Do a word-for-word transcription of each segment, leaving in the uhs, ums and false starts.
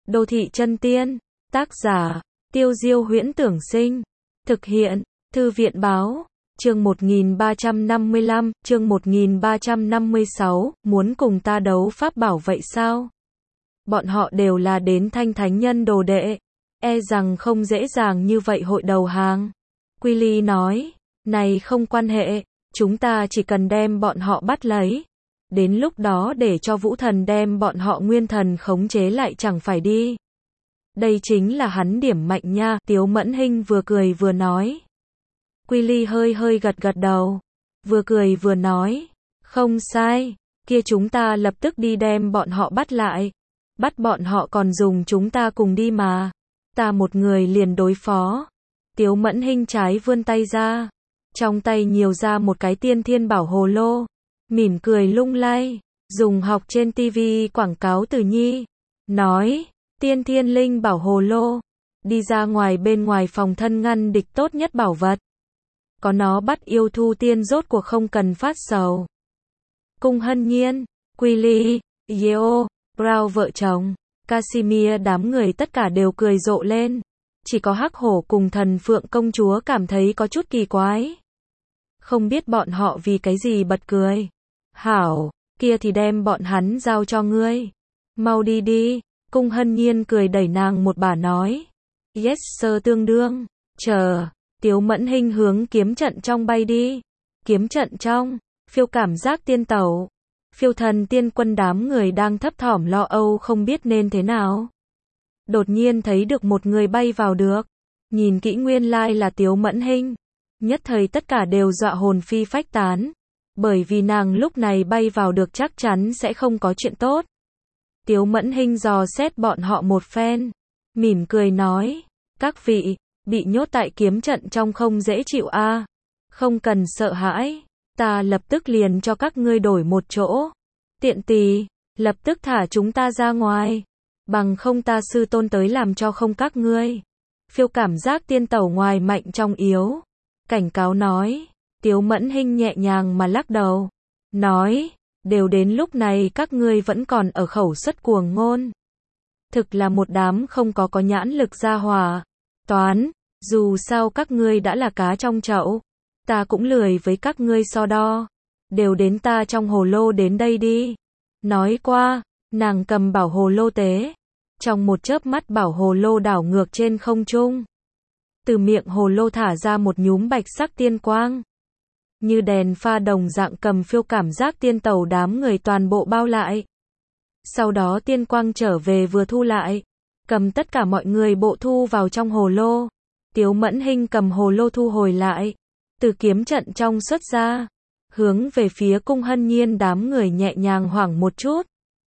Đô thị chân tiên, tác giả, Tiêu Diêu Huyễn Tưởng Sinh, thực hiện, Thư viện báo, chương một nghìn ba trăm năm mươi lăm, chương một nghìn ba trăm năm mươi sáu, muốn cùng ta đấu pháp bảo vậy sao? Bọn họ đều là đến Thanh Thánh Nhân đồ đệ, e rằng không dễ dàng như vậy hội đầu hàng. Quy Ly nói, này không quan hệ, chúng ta chỉ cần đem bọn họ bắt lấy. Đến lúc đó để cho Vũ Thần đem bọn họ nguyên thần khống chế lại chẳng phải đi. Đây chính là hắn điểm mạnh nha, Tiếu Mẫn Hinh vừa cười vừa nói. Quy Ly hơi hơi gật gật đầu, vừa cười vừa nói, không sai, kia chúng ta lập tức đi đem bọn họ bắt lại. Bắt bọn họ còn dùng chúng ta cùng đi mà, ta một người liền đối phó. Tiếu Mẫn Hinh trái vươn tay ra, trong tay nhiều ra một cái tiên thiên bảo hồ lô, mỉm cười lung lay, dùng học trên tivi quảng cáo từ nhi, nói, tiên thiên linh bảo hồ lô, đi ra ngoài bên ngoài phòng thân ngăn địch tốt nhất bảo vật. Có nó bắt yêu thu tiên rốt cuộc không cần phát sầu. Cung Hân Nhiên, Quy Ly, Yeo, Brown vợ chồng, Casimir đám người tất cả đều cười rộ lên. Chỉ có Hắc Hổ cùng Thần Phượng công chúa cảm thấy có chút kỳ quái. Không biết bọn họ vì cái gì bật cười. Hảo, kia thì đem bọn hắn giao cho ngươi. Mau đi đi, Cung Hân Nhiên cười đẩy nàng một bà nói. Yes sir tương đương, chờ, Tiếu Mẫn Hinh hướng kiếm trận trong bay đi. Kiếm trận trong, phiêu cảm giác tiên tẩu. Phiêu thần tiên quân đám người đang thấp thỏm lo âu không biết nên thế nào. Đột nhiên thấy được một người bay vào được. Nhìn kỹ nguyên lai là Tiếu Mẫn Hinh. Nhất thời tất cả đều dọa hồn phi phách tán. Bởi vì nàng lúc này bay vào được chắc chắn sẽ không có chuyện tốt. Tiếu Mẫn Hinh dò xét bọn họ một phen. Mỉm cười nói. Các vị, bị nhốt tại kiếm trận trong không dễ chịu a à? Không cần sợ hãi. Ta lập tức liền cho các ngươi đổi một chỗ. Tiện tỳ, lập tức thả chúng ta ra ngoài. Bằng không ta sư tôn tới làm cho không các ngươi. Phiêu cảm giác tiên tẩu ngoài mạnh trong yếu. Cảnh cáo nói. Tiếu Mẫn Hinh nhẹ nhàng mà lắc đầu. Nói, đều đến lúc này các ngươi vẫn còn ở khẩu xuất cuồng ngôn. Thực là một đám không có có nhãn lực gia hỏa. Toán, dù sao các ngươi đã là cá trong chậu. Ta cũng lười với các ngươi so đo. Đều đến ta trong hồ lô đến đây đi. Nói qua, nàng cầm bảo hồ lô tế. Trong một chớp mắt bảo hồ lô đảo ngược trên không trung. Từ miệng hồ lô thả ra một nhúm bạch sắc tiên quang. Như đèn pha đồng dạng cầm phiêu cảm giác tiên tẩu đám người toàn bộ bao lại. Sau đó tiên quang trở về vừa thu lại. Cầm tất cả mọi người bộ thu vào trong hồ lô. Tiếu Mẫn Hinh cầm hồ lô thu hồi lại. Từ kiếm trận trong xuất ra. Hướng về phía Cung Hân Nhiên đám người nhẹ nhàng hoảng một chút.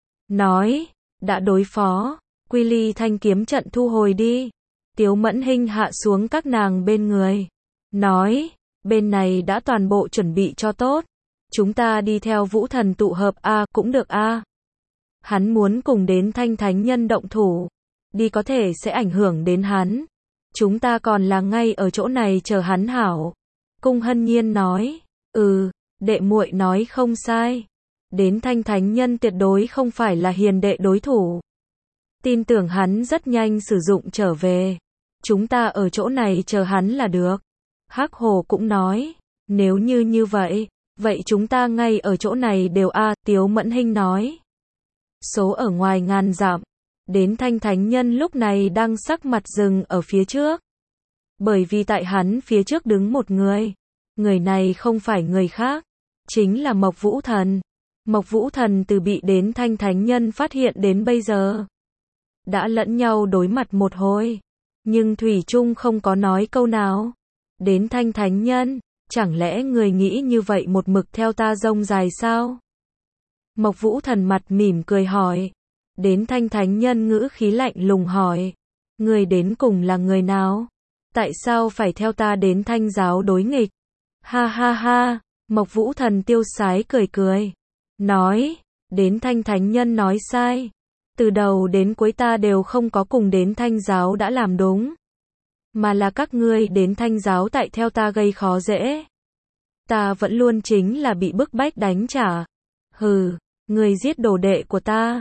Nói, đã đối phó. Quy Ly thanh kiếm trận thu hồi đi. Tiếu Mẫn Hinh hạ xuống các nàng bên người. Nói, bên này đã toàn bộ chuẩn bị cho tốt. Chúng ta đi theo Vũ Thần tụ hợp a à, cũng được a à. Hắn muốn cùng đến Thanh Thánh Nhân động thủ. Đi có thể sẽ ảnh hưởng đến hắn. Chúng ta còn là ngay ở chỗ này chờ hắn hảo. Cung Hân Nhiên nói, ừ, đệ muội nói không sai. Đến Thanh Thánh Nhân tuyệt đối không phải là hiền đệ đối thủ. Tin tưởng hắn rất nhanh sử dụng trở về. Chúng ta ở chỗ này chờ hắn là được. Hắc Hổ cũng nói, nếu như như vậy, vậy chúng ta ngay ở chỗ này đều a à, Tiếu Mẫn Hinh nói. Số ở ngoài ngàn dặm. Đến Thanh Thánh Nhân lúc này đang sắc mặt dừng ở phía trước. Bởi vì tại hắn phía trước đứng một người. Người này không phải người khác. Chính là Mộc Vũ Thần. Mộc Vũ Thần từ bị đến Thanh Thánh Nhân phát hiện đến bây giờ. Đã lẫn nhau đối mặt một hồi. Nhưng Thủy Trung không có nói câu nào. Đến Thanh Thánh Nhân, chẳng lẽ người nghĩ như vậy một mực theo ta rông dài sao? Mộc Vũ Thần mặt mỉm cười hỏi. Đến Thanh Thánh Nhân ngữ khí lạnh lùng hỏi. Người đến cùng là người nào? Tại sao phải theo ta đến Thanh giáo đối nghịch? Ha ha ha, Mộc Vũ Thần tiêu sái cười cười. Nói, đến Thanh Thánh Nhân nói sai. Từ đầu đến cuối ta đều không có cùng đến Thanh giáo đã làm đúng. Mà là các ngươi đến Thanh giáo tại theo ta gây khó dễ. Ta vẫn luôn chính là bị bức bách đánh trả. Hừ, người giết đồ đệ của ta.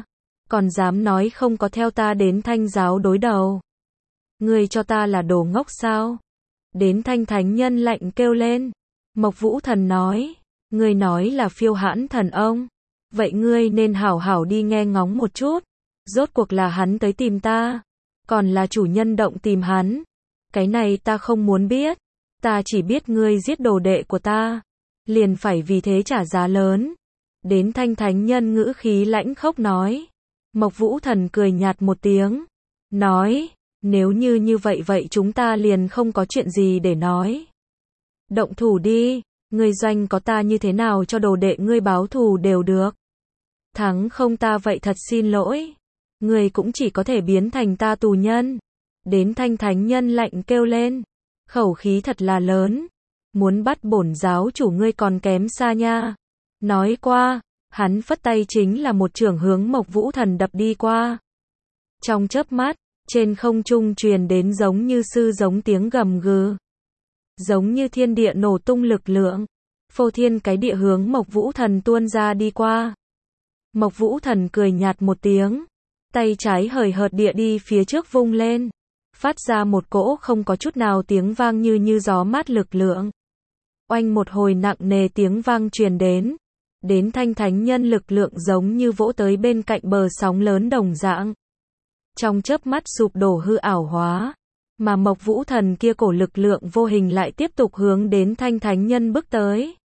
còn dám nói không có theo ta đến Thanh giáo đối đầu. Ngươi cho ta là đồ ngốc sao? Đến Thanh thánh nhân lạnh kêu lên. Mộc Vũ Thần nói, ngươi nói là Phiêu Hãn thần ông, vậy ngươi nên hảo hảo đi nghe ngóng một chút, rốt cuộc là hắn tới tìm ta, còn là chủ nhân động tìm hắn. Cái này ta không muốn biết, ta chỉ biết ngươi giết đồ đệ của ta, liền phải vì thế trả giá lớn. Đến Thanh thánh nhân ngữ khí lãnh khốc nói. Mộc Vũ Thần cười nhạt một tiếng, nói, nếu như như vậy vậy chúng ta liền không có chuyện gì để nói. Động thủ đi, ngươi doanh có ta như thế nào cho đồ đệ ngươi báo thù đều được. Thắng không ta vậy thật xin lỗi, ngươi cũng chỉ có thể biến thành ta tù nhân. Đến Thanh thánh nhân lạnh kêu lên, khẩu khí thật là lớn, muốn bắt bổn giáo chủ ngươi còn kém xa nha. Nói qua, hắn phất tay chính là một chưởng hướng Mộc Vũ Thần đập đi qua. Trong chớp mắt, trên không trung truyền đến giống như sư giống tiếng gầm gừ, giống như thiên địa nổ tung lực lượng, phô thiên cái địa hướng Mộc Vũ Thần tuôn ra đi qua. Mộc Vũ Thần cười nhạt một tiếng, tay trái hời hợt địa đi phía trước vung lên, phát ra một cỗ không có chút nào tiếng vang như như gió mát lực lượng. Oanh một hồi nặng nề tiếng vang truyền đến. Đến Thanh thánh nhân lực lượng giống như vỗ tới bên cạnh bờ sóng lớn đồng dạng. Trong chớp mắt sụp đổ hư ảo hóa, mà Mộc Vũ Thần kia cổ lực lượng vô hình lại tiếp tục hướng đến Thanh thánh nhân bước tới.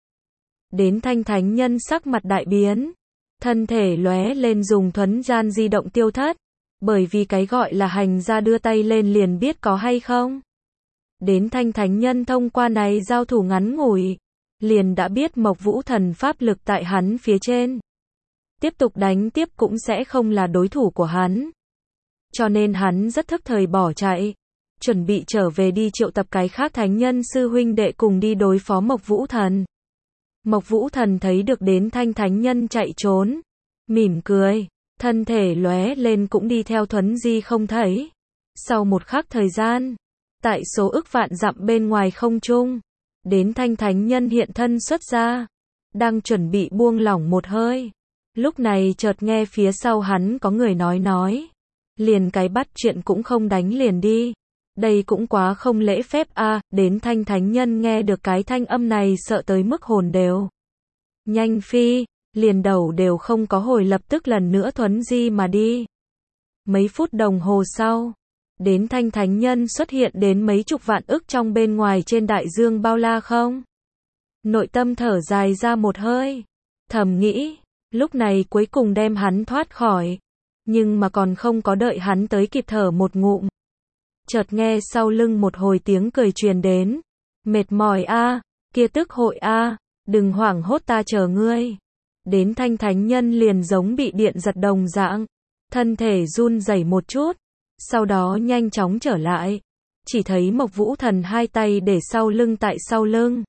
Đến Thanh thánh nhân sắc mặt đại biến, thân thể lóe lên dùng thuấn gian di động tiêu thất, bởi vì cái gọi là hành ra đưa tay lên liền biết có hay không. Đến Thanh thánh nhân thông qua này giao thủ ngắn ngủi, liền đã biết Mộc Vũ Thần pháp lực tại hắn phía trên. Tiếp tục đánh tiếp cũng sẽ không là đối thủ của hắn. Cho nên hắn rất thức thời bỏ chạy, chuẩn bị trở về đi triệu tập cái khác thánh nhân sư huynh đệ cùng đi đối phó Mộc Vũ Thần. Mộc Vũ Thần thấy được Đến Thanh thánh nhân chạy trốn, mỉm cười, thân thể lóe lên cũng đi theo thuấn di không thấy. Sau một khắc thời gian, tại số ức vạn dặm bên ngoài không trung, Đến Thanh thánh nhân hiện thân xuất ra, đang chuẩn bị buông lỏng một hơi. Lúc này chợt nghe phía sau hắn có người nói nói, liền cái bắt chuyện cũng không đánh liền đi. Đây cũng quá không lễ phép a. À. Đến Thanh thánh nhân nghe được cái thanh âm này sợ tới mức hồn đều nhanh phi, liền đầu đều không có hồi lập tức lần nữa thuấn di mà đi. Mấy phút đồng hồ sau, Đến Thanh thánh nhân xuất hiện đến mấy chục vạn ức trong bên ngoài trên đại dương bao la không. Nội tâm thở dài ra một hơi, thầm nghĩ, lúc này cuối cùng đem hắn thoát khỏi, nhưng mà còn không có đợi hắn tới kịp thở một ngụm. Chợt nghe sau lưng một hồi tiếng cười truyền đến, mệt mỏi a, à, kia tức hội a, à, đừng hoảng hốt ta chờ ngươi. Đến Thanh thánh nhân liền giống bị điện giật đồng dạng, thân thể run rẩy một chút, sau đó nhanh chóng trở lại, chỉ thấy Mộc Vũ Thần hai tay để sau lưng tại sau lưng,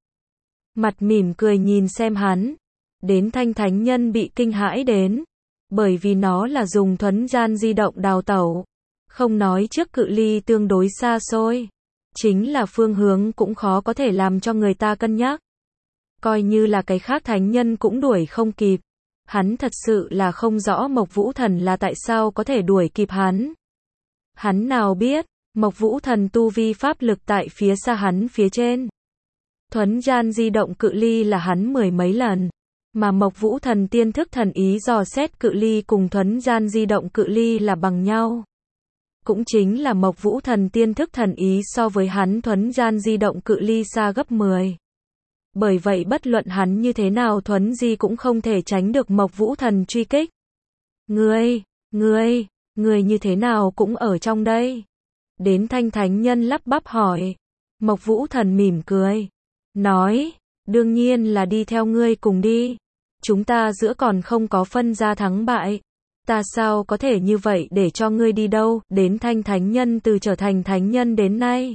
mặt mỉm cười nhìn xem hắn. Đến Thanh thánh nhân bị kinh hãi đến, bởi vì nó là dùng thuấn gian di động đào tẩu, không nói trước cự ly tương đối xa xôi, chính là phương hướng cũng khó có thể làm cho người ta cân nhắc. Coi như là cái khác thánh nhân cũng đuổi không kịp. Hắn thật sự là không rõ Mộc Vũ Thần là tại sao có thể đuổi kịp hắn. Hắn nào biết, Mộc Vũ Thần tu vi pháp lực tại phía xa hắn phía trên. Thuấn gian di động cự ly là hắn mười mấy lần, mà Mộc Vũ Thần tiên thức thần ý dò xét cự ly cùng thuấn gian di động cự ly là bằng nhau. Cũng chính là Mộc Vũ Thần tiên thức thần ý so với hắn thuấn gian di động cự ly xa gấp mười. Bởi vậy bất luận hắn như thế nào thuấn di cũng không thể tránh được Mộc Vũ Thần truy kích. Ngươi, ngươi, ngươi như thế nào cũng ở trong đây? Đến Thanh thánh nhân lắp bắp hỏi. Mộc Vũ Thần mỉm cười, nói, đương nhiên là đi theo ngươi cùng đi. Chúng ta giữa còn không có phân ra thắng bại. Ta sao có thể như vậy để cho ngươi đi đâu? Đến Thanh thánh nhân từ trở thành thánh nhân đến nay,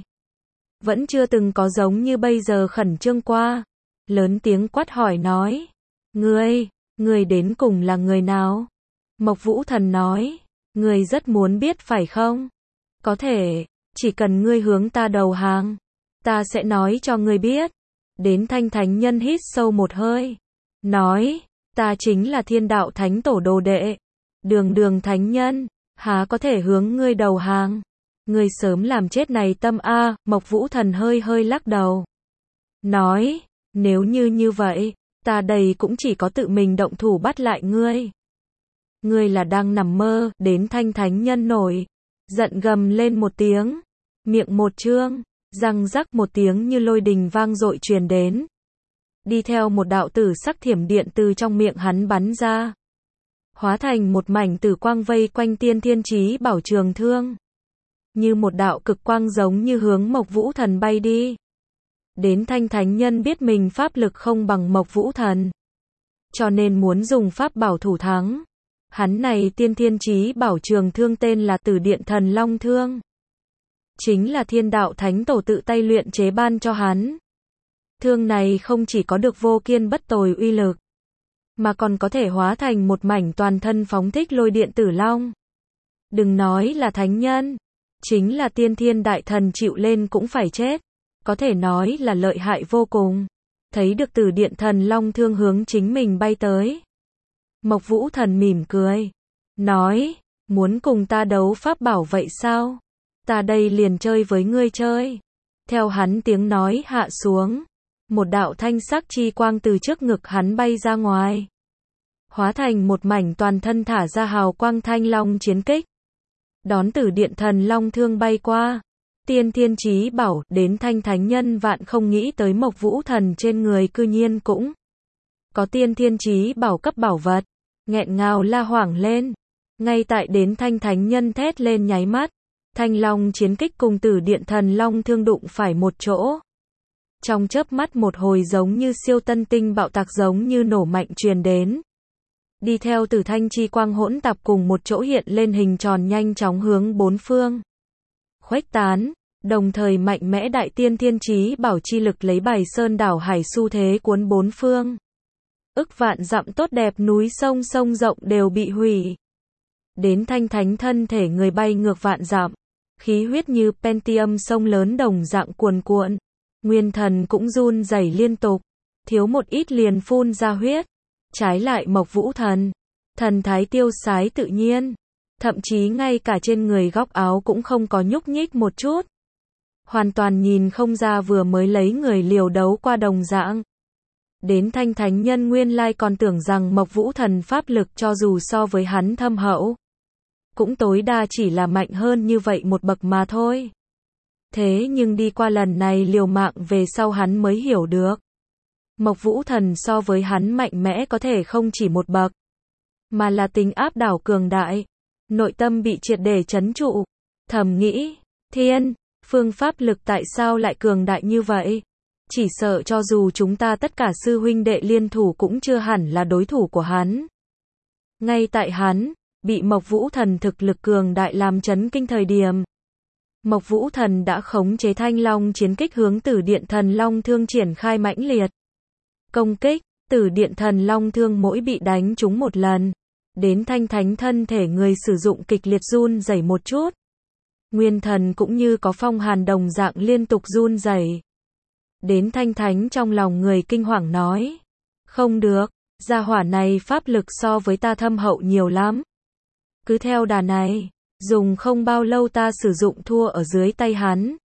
vẫn chưa từng có giống như bây giờ khẩn trương qua. Lớn tiếng quát hỏi nói, ngươi, ngươi đến cùng là người nào? Mộc Vũ Thần nói, ngươi rất muốn biết phải không? Có thể, chỉ cần ngươi hướng ta đầu hàng, ta sẽ nói cho ngươi biết. Đến Thanh thánh nhân hít sâu một hơi, nói, ta chính là Thiên Đạo Thánh Tổ đồ đệ, Đường đường thánh nhân, há có thể hướng ngươi đầu hàng. Ngươi sớm làm chết này tâm a, Mộc Vũ Thần hơi hơi lắc đầu. Nói, nếu như như vậy, ta đây cũng chỉ có tự mình động thủ bắt lại ngươi. Ngươi là đang nằm mơ, đến thanh thánh nhân nổi. Giận gầm lên một tiếng. Miệng một trương, răng rắc một tiếng như lôi đình vang dội truyền đến. Đi theo một đạo tử sắc thiểm điện từ trong miệng hắn bắn ra. Hóa thành một mảnh tử quang vây quanh tiên thiên chí bảo trường thương. Như một đạo cực quang giống như hướng Mộc Vũ Thần bay đi. Đến thanh thánh nhân biết mình pháp lực không bằng Mộc Vũ Thần. Cho nên muốn dùng pháp bảo thủ thắng. Hắn này tiên thiên chí bảo trường thương tên là Tử Điện Thần Long Thương. Chính là thiên đạo thánh tổ tự tay luyện chế ban cho hắn. Thương này không chỉ có được vô kiên bất tồi uy lực, mà còn có thể hóa thành một mảnh toàn thân phóng thích lôi điện tử long. Đừng nói là thánh nhân, chính là tiên thiên đại thần chịu lên cũng phải chết. Có thể nói là lợi hại vô cùng. Thấy được Tử Điện Thần Long Thương hướng chính mình bay tới. Mộc Vũ Thần mỉm cười. Nói, muốn cùng ta đấu pháp bảo vậy sao? Ta đây liền chơi với ngươi chơi. Theo hắn tiếng nói hạ xuống. Một đạo thanh sắc chi quang từ trước ngực hắn bay ra ngoài. Hóa thành một mảnh toàn thân thả ra hào quang thanh long chiến kích. Đón Tử Điện Thần Long Thương bay qua. Tiên thiên chí bảo đến thanh thánh nhân vạn không nghĩ tới Mộc Vũ Thần trên người cư nhiên cũng có tiên thiên chí bảo cấp bảo vật. Nghẹn ngào la hoảng lên. Ngay tại đến thanh thánh nhân thét lên nháy mắt. Thanh long chiến kích cùng Tử Điện Thần Long Thương đụng phải một chỗ. Trong chớp mắt một hồi giống như siêu tân tinh bạo tạc giống như nổ mạnh truyền đến. Đi theo tử thanh chi quang hỗn tạp cùng một chỗ hiện lên hình tròn nhanh chóng hướng bốn phương. Khuếch tán, đồng thời mạnh mẽ đại tiên thiên chí bảo chi lực lấy bài sơn đảo hải xu thế cuốn bốn phương. Ức vạn dặm tốt đẹp núi sông sông rộng đều bị hủy. Đến thanh thánh thân thể người bay ngược vạn dặm. Khí huyết như Pentium sông lớn đồng dạng cuồn cuộn. Nguyên thần cũng run rẩy liên tục. Thiếu một ít liền phun ra huyết. Trái lại Mộc Vũ Thần. Thần thái tiêu sái tự nhiên. Thậm chí ngay cả trên người góc áo cũng không có nhúc nhích một chút. Hoàn toàn nhìn không ra vừa mới lấy người liều đấu qua đồng dạng. Đến thanh thánh nhân nguyên lai còn tưởng rằng Mộc Vũ Thần pháp lực cho dù so với hắn thâm hậu. Cũng tối đa chỉ là mạnh hơn như vậy một bậc mà thôi. Thế nhưng đi qua lần này liều mạng về sau hắn mới hiểu được. Mộc Vũ Thần so với hắn mạnh mẽ có thể không chỉ một bậc. Mà là tính áp đảo cường đại. Nội tâm bị triệt để trấn trụ. Thầm nghĩ, thiên, phương pháp lực tại sao lại cường đại như vậy? Chỉ sợ cho dù chúng ta tất cả sư huynh đệ liên thủ cũng chưa hẳn là đối thủ của hắn. Ngay tại hắn, bị Mộc Vũ Thần thực lực cường đại làm chấn kinh thời điểm. Mộc Vũ Thần đã khống chế thanh long chiến kích hướng Tử Điện Thần Long Thương triển khai mãnh liệt. Công kích, Tử Điện Thần Long Thương mỗi bị đánh trúng một lần. Đến thanh thánh thân thể người sử dụng kịch liệt run rẩy một chút. Nguyên thần cũng như có phong hàn đồng dạng liên tục run rẩy. Đến thanh thánh trong lòng người kinh hoàng nói. Không được, gia hỏa này pháp lực so với ta thâm hậu nhiều lắm. Cứ theo đà này, dùng không bao lâu ta sử dụng thua ở dưới tay hắn.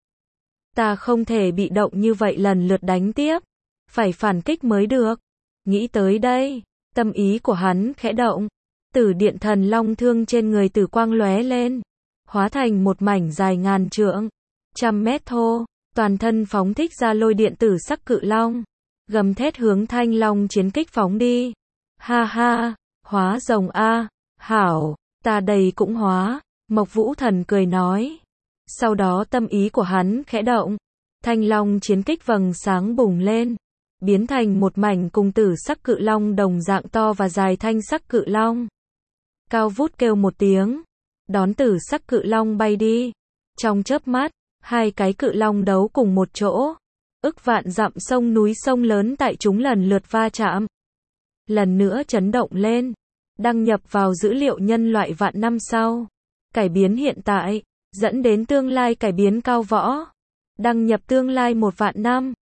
Ta không thể bị động như vậy lần lượt đánh tiếp. Phải phản kích mới được. Nghĩ tới đây, tâm ý của hắn khẽ động. Tử Điện Thần Long Thương trên người tử quang lóe lên. Hóa thành một mảnh dài ngàn trượng. Trăm mét thô. Toàn thân phóng thích ra lôi điện tử sắc cự long. Gầm thét hướng thanh long chiến kích phóng đi. Ha ha, hóa rồng a, hảo, ta đây cũng hóa. Mộc Vũ Thần cười nói. Sau đó tâm ý của hắn khẽ động. Thanh long chiến kích vầng sáng bùng lên. Biến thành một mảnh cùng tử sắc cự long đồng dạng to và dài thanh sắc cự long. Cao vút kêu một tiếng. Đón tử sắc cự long bay đi. Trong chớp mắt, hai cái cự long đấu cùng một chỗ. Ức vạn dặm sông núi sông lớn tại chúng lần lượt va chạm. Lần nữa chấn động lên. Đăng nhập vào dữ liệu nhân loại vạn năm sau. Cải biến hiện tại. Dẫn đến tương lai cải biến cao võ. Đăng nhập tương lai một vạn năm.